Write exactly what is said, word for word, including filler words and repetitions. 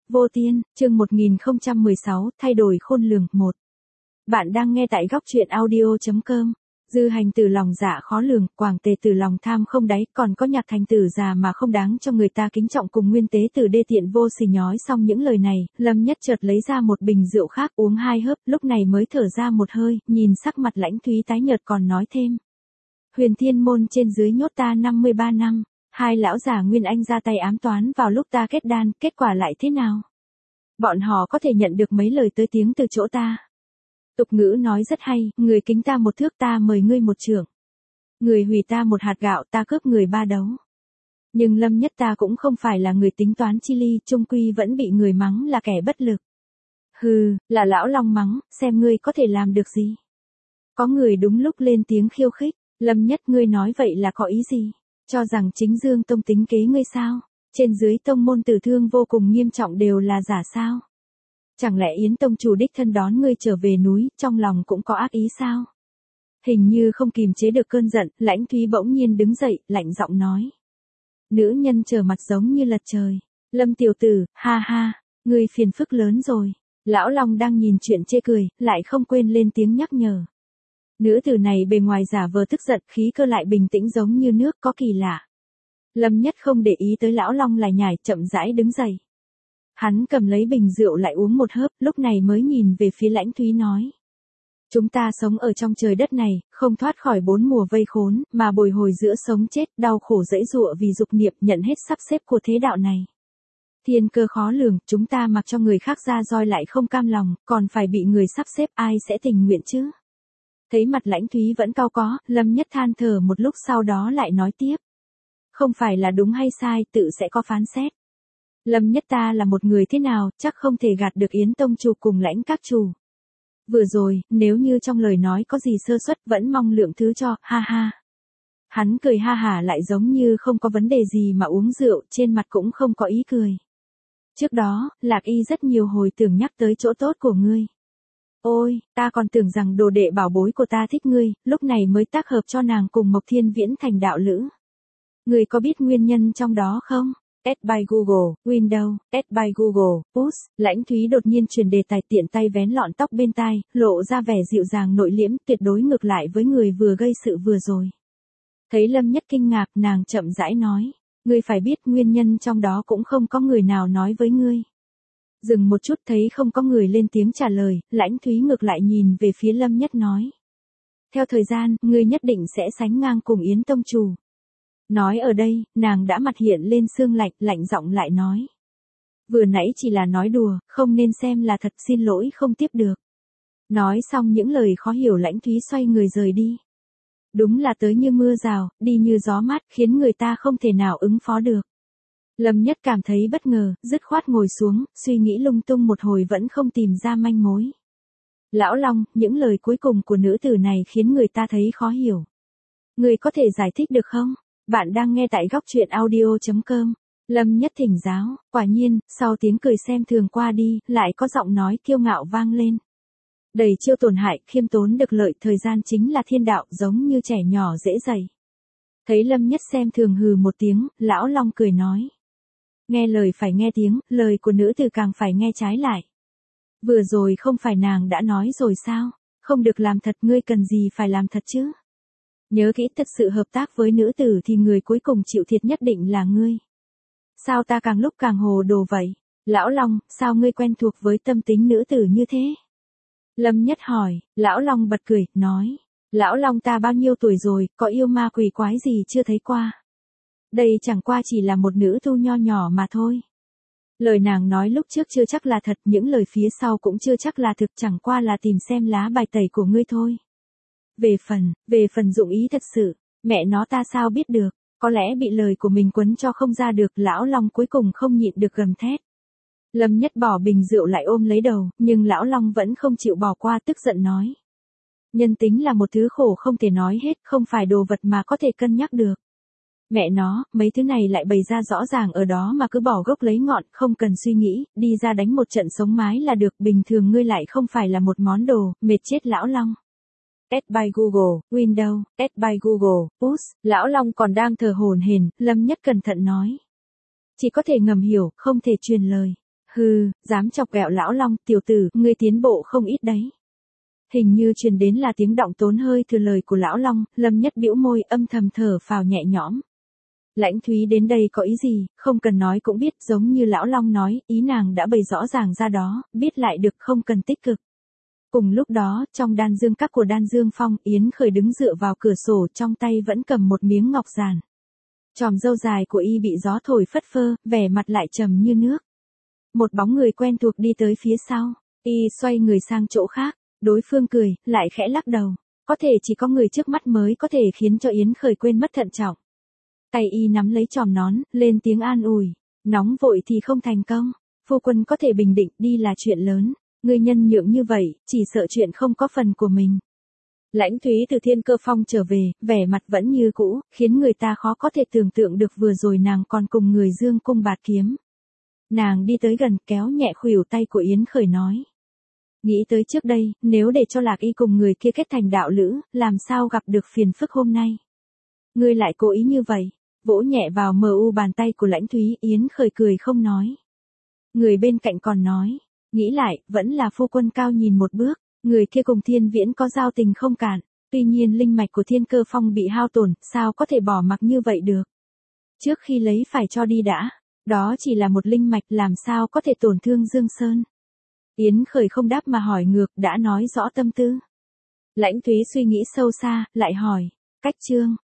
Vô Tiên, chương một nghìn không trăm mười sáu, thay đổi khôn lường, một. Bạn đang nghe tại góc truyện audio chấm com. Dư hành từ lòng dạ khó lường, quảng tề từ lòng tham không đáy, còn có nhạc thành tử già mà không đáng cho người ta kính trọng cùng nguyên tế từ đê tiện vô sỉ. Nhói xong những lời này, Lâm Nhất chợt lấy ra một bình rượu khác uống hai hớp, lúc này mới thở ra một hơi, nhìn sắc mặt Lãnh Thúy tái nhợt còn nói thêm. Huyền Thiên môn trên dưới nhốt ta năm mươi ba năm. Hai lão già Nguyên Anh ra tay ám toán vào lúc ta kết đan, kết quả lại thế nào? Bọn họ có thể nhận được mấy lời tới tiếng từ chỗ ta. Tục ngữ nói rất hay, người kính ta một thước ta mời ngươi một trượng. Người hủy ta một hạt gạo ta cướp người ba đấu. Nhưng Lâm Nhất ta cũng không phải là người tính toán chi ly, chung quy vẫn bị người mắng là kẻ bất lực. Hừ, là lão Long mắng, xem ngươi có thể làm được gì. Có người đúng lúc lên tiếng khiêu khích, Lâm Nhất ngươi nói vậy là có ý gì? Cho rằng chính Dương Tông tính kế ngươi sao? Trên dưới tông môn tử thương vô cùng nghiêm trọng đều là giả sao? Chẳng lẽ Yến Tông chủ đích thân đón ngươi trở về núi, trong lòng cũng có ác ý sao? Hình như không kìm chế được cơn giận, Lãnh Thúy bỗng nhiên đứng dậy, lạnh giọng nói. Nữ nhân trở mặt giống như lật trời. Lâm tiểu tử, ha ha, ngươi phiền phức lớn rồi. Lão Long đang nhìn chuyện chê cười, lại không quên lên tiếng nhắc nhở. Nữ tử này bề ngoài giả vờ tức giận, khí cơ lại bình tĩnh giống như nước, có kỳ lạ. Lâm Nhất không để ý tới lão Long lại nhảy, chậm rãi đứng dậy. Hắn cầm lấy bình rượu lại uống một hớp, lúc này mới nhìn về phía Lãnh Thúy nói. Chúng ta sống ở trong trời đất này, không thoát khỏi bốn mùa vây khốn, mà bồi hồi giữa sống chết, đau khổ dẫy dụa vì dục niệm, nhận hết sắp xếp của thế đạo này. Thiên cơ khó lường, chúng ta mặc cho người khác ra roi lại không cam lòng, còn phải bị người sắp xếp, ai sẽ tình nguyện chứ? Thấy mặt Lãnh Thúy vẫn cau có, Lâm Nhất than thở một lúc sau đó lại nói tiếp. Không phải là đúng hay sai, tự sẽ có phán xét. Lâm Nhất ta là một người thế nào, chắc không thể gạt được Yến Tông chủ cùng Lãnh các chủ. Vừa rồi, nếu như trong lời nói có gì sơ suất vẫn mong lượng thứ cho, ha ha. Hắn cười ha hả lại giống như không có vấn đề gì mà uống rượu, trên mặt cũng không có ý cười. Trước đó, Lạc Y rất nhiều hồi tưởng nhắc tới chỗ tốt của ngươi. Ôi, ta còn tưởng rằng đồ đệ bảo bối của ta thích ngươi, lúc này mới tác hợp cho nàng cùng Mộc Thiên Viễn thành đạo lữ. Ngươi có biết nguyên nhân trong đó không? Add by Google, Windows, Add by Google, Push, Lãnh Thúy đột nhiên truyền đề tài tiện tay vén lọn tóc bên tai, lộ ra vẻ dịu dàng nội liễm, tuyệt đối ngược lại với người vừa gây sự vừa rồi. Thấy Lâm Nhất kinh ngạc, nàng chậm rãi nói, ngươi phải biết nguyên nhân trong đó cũng không có người nào nói với ngươi. Dừng một chút thấy không có người lên tiếng trả lời, Lãnh Thúy ngược lại nhìn về phía Lâm Nhất nói. Theo thời gian, ngươi nhất định sẽ sánh ngang cùng Yến Tông chủ. Nói ở đây, nàng đã mặt hiện lên sương lạnh, lạnh giọng lại nói. Vừa nãy chỉ là nói đùa, không nên xem là thật, xin lỗi không tiếp được. Nói xong những lời khó hiểu, Lãnh Thúy xoay người rời đi. Đúng là tới như mưa rào, đi như gió mát, khiến người ta không thể nào ứng phó được. Lâm Nhất cảm thấy bất ngờ, dứt khoát ngồi xuống, suy nghĩ lung tung một hồi vẫn không tìm ra manh mối. Lão Long, những lời cuối cùng của nữ tử này khiến người ta thấy khó hiểu. Người có thể giải thích được không? Bạn đang nghe tại góc truyện audio chấm com. Lâm Nhất thỉnh giáo, quả nhiên, sau tiếng cười xem thường qua đi, lại có giọng nói kiêu ngạo vang lên. Đầy chiêu tổn hại, khiêm tốn được lợi, thời gian chính là thiên đạo, giống như trẻ nhỏ dễ dày. Thấy Lâm Nhất xem thường hừ một tiếng, lão Long cười nói. Nghe lời phải nghe tiếng, lời của nữ tử càng phải nghe trái lại. Vừa rồi không phải nàng đã nói rồi sao, không được làm thật, ngươi cần gì phải làm thật chứ? Nhớ kỹ, thật sự hợp tác với nữ tử thì người cuối cùng chịu thiệt nhất định là ngươi. Sao ta càng lúc càng hồ đồ vậy? Lão Long, sao ngươi quen thuộc với tâm tính nữ tử như thế? Lâm Nhất hỏi, Lão Long bật cười, nói. Lão Long ta bao nhiêu tuổi rồi, có yêu ma quỷ quái gì chưa thấy qua? Đây chẳng qua chỉ là một nữ tu nho nhỏ mà thôi. Lời nàng nói lúc trước chưa chắc là thật, những lời phía sau cũng chưa chắc là thực, chẳng qua là tìm xem lá bài tẩy của ngươi thôi. Về phần, về phần dụng ý thật sự, mẹ nó ta sao biết được, có lẽ bị lời của mình quấn cho không ra được, Lão Long cuối cùng không nhịn được gầm thét. Lâm Nhất bỏ bình rượu lại ôm lấy đầu, nhưng Lão Long vẫn không chịu bỏ qua, tức giận nói. Nhân tính là một thứ khổ không thể nói hết, không phải đồ vật mà có thể cân nhắc được. Mẹ nó, mấy thứ này lại bày ra rõ ràng ở đó mà cứ bỏ gốc lấy ngọn, không cần suy nghĩ, đi ra đánh một trận sống mái là được, bình thường ngươi lại không phải là một món đồ, mệt chết Lão Long. Add by Google, Windows, Add by Google, Push, Lão Long còn đang thở hổn hển, Lâm Nhất cẩn thận nói. Chỉ có thể ngầm hiểu, không thể truyền lời. Hừ, dám chọc ghẹo lão Long, tiểu tử, ngươi tiến bộ không ít đấy. Hình như truyền đến là tiếng động tốn hơi thừa lời của lão Long, Lâm Nhất bĩu môi âm thầm thở phào nhẹ nhõm. Lãnh Thúy đến đây có ý gì, không cần nói cũng biết, giống như lão Long nói, ý nàng đã bày rõ ràng ra đó, biết lại được không cần tích cực. Cùng lúc đó, trong đan dương các của đan dương phong, Yến Khởi đứng dựa vào cửa sổ, trong tay vẫn cầm một miếng ngọc giản. Chòm râu dài của y bị gió thổi phất phơ, vẻ mặt lại trầm như nước. Một bóng người quen thuộc đi tới phía sau, y xoay người sang chỗ khác, đối phương cười, lại khẽ lắc đầu. Có thể chỉ có người trước mắt mới có thể khiến cho Yến Khởi quên mất thận trọng. Tay y nắm lấy chòm nón, lên tiếng an ủi, nóng vội thì không thành công, phu quân có thể bình định, đi là chuyện lớn, người nhân nhượng như vậy, chỉ sợ chuyện không có phần của mình. Lãnh Thúy từ Thiên Cơ Phong trở về, vẻ mặt vẫn như cũ, khiến người ta khó có thể tưởng tượng được vừa rồi nàng còn cùng người dương cung bạt kiếm. Nàng đi tới gần, kéo nhẹ khuỷu tay của Yến Khởi nói. Nghĩ tới trước đây, nếu để cho Lạc Y cùng người kia kết thành đạo lữ, làm sao gặp được phiền phức hôm nay. Ngươi lại cố ý như vậy, vỗ nhẹ vào mờ u bàn tay của Lãnh Thúy, Yến Khởi cười không nói. Người bên cạnh còn nói, nghĩ lại, vẫn là phu quân cao nhìn một bước, người kia cùng Thiên Viễn có giao tình không cạn, tuy nhiên linh mạch của Thiên Cơ Phong bị hao tổn, sao có thể bỏ mặc như vậy được. Trước khi lấy phải cho đi đã, đó chỉ là một linh mạch, làm sao có thể tổn thương Dương Sơn. Yến Khởi không đáp mà hỏi ngược, đã nói rõ tâm tư. Lãnh Thúy suy nghĩ sâu xa, lại hỏi, cách trương,